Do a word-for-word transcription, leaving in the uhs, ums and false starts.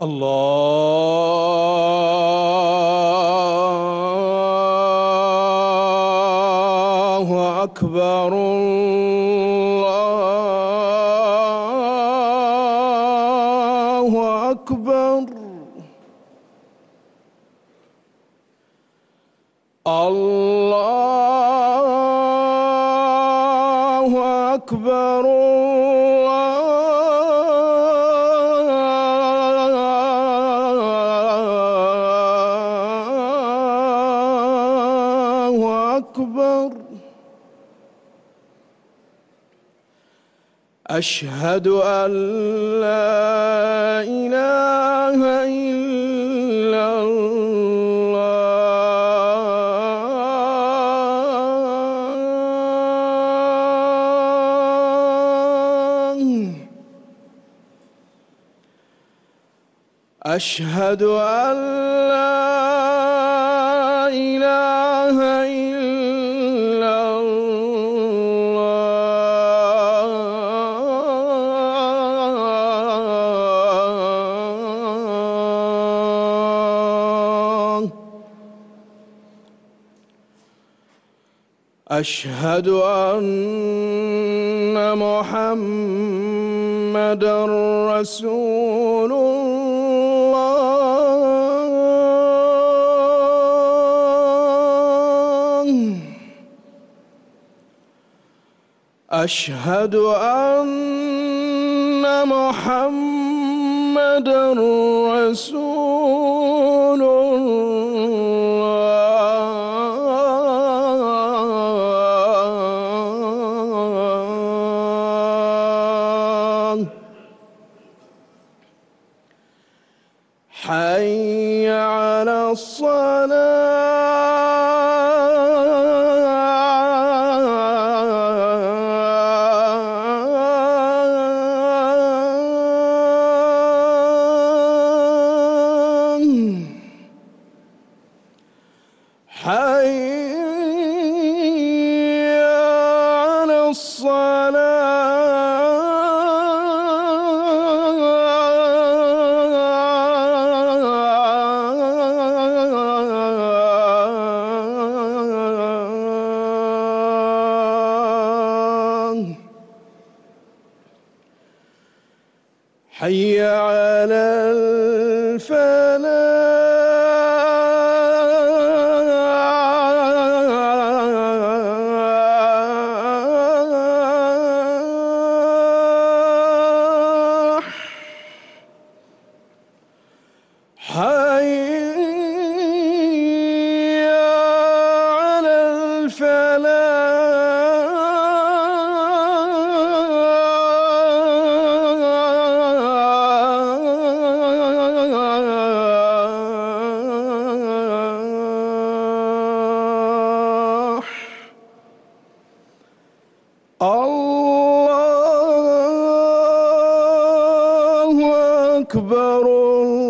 الله أكبر الله أكبر الله أكبر الله أكبر. أشهد أن لا إله إلا الله. أشهد أن لا إله إلا الله. أشهد أن محمدًا رسول الله. أشهد أن محمدًا رسول الله. حي على الصلاة. حي على الصلاة. حي على الفلاح. حي على الفلاح. الله أكبر.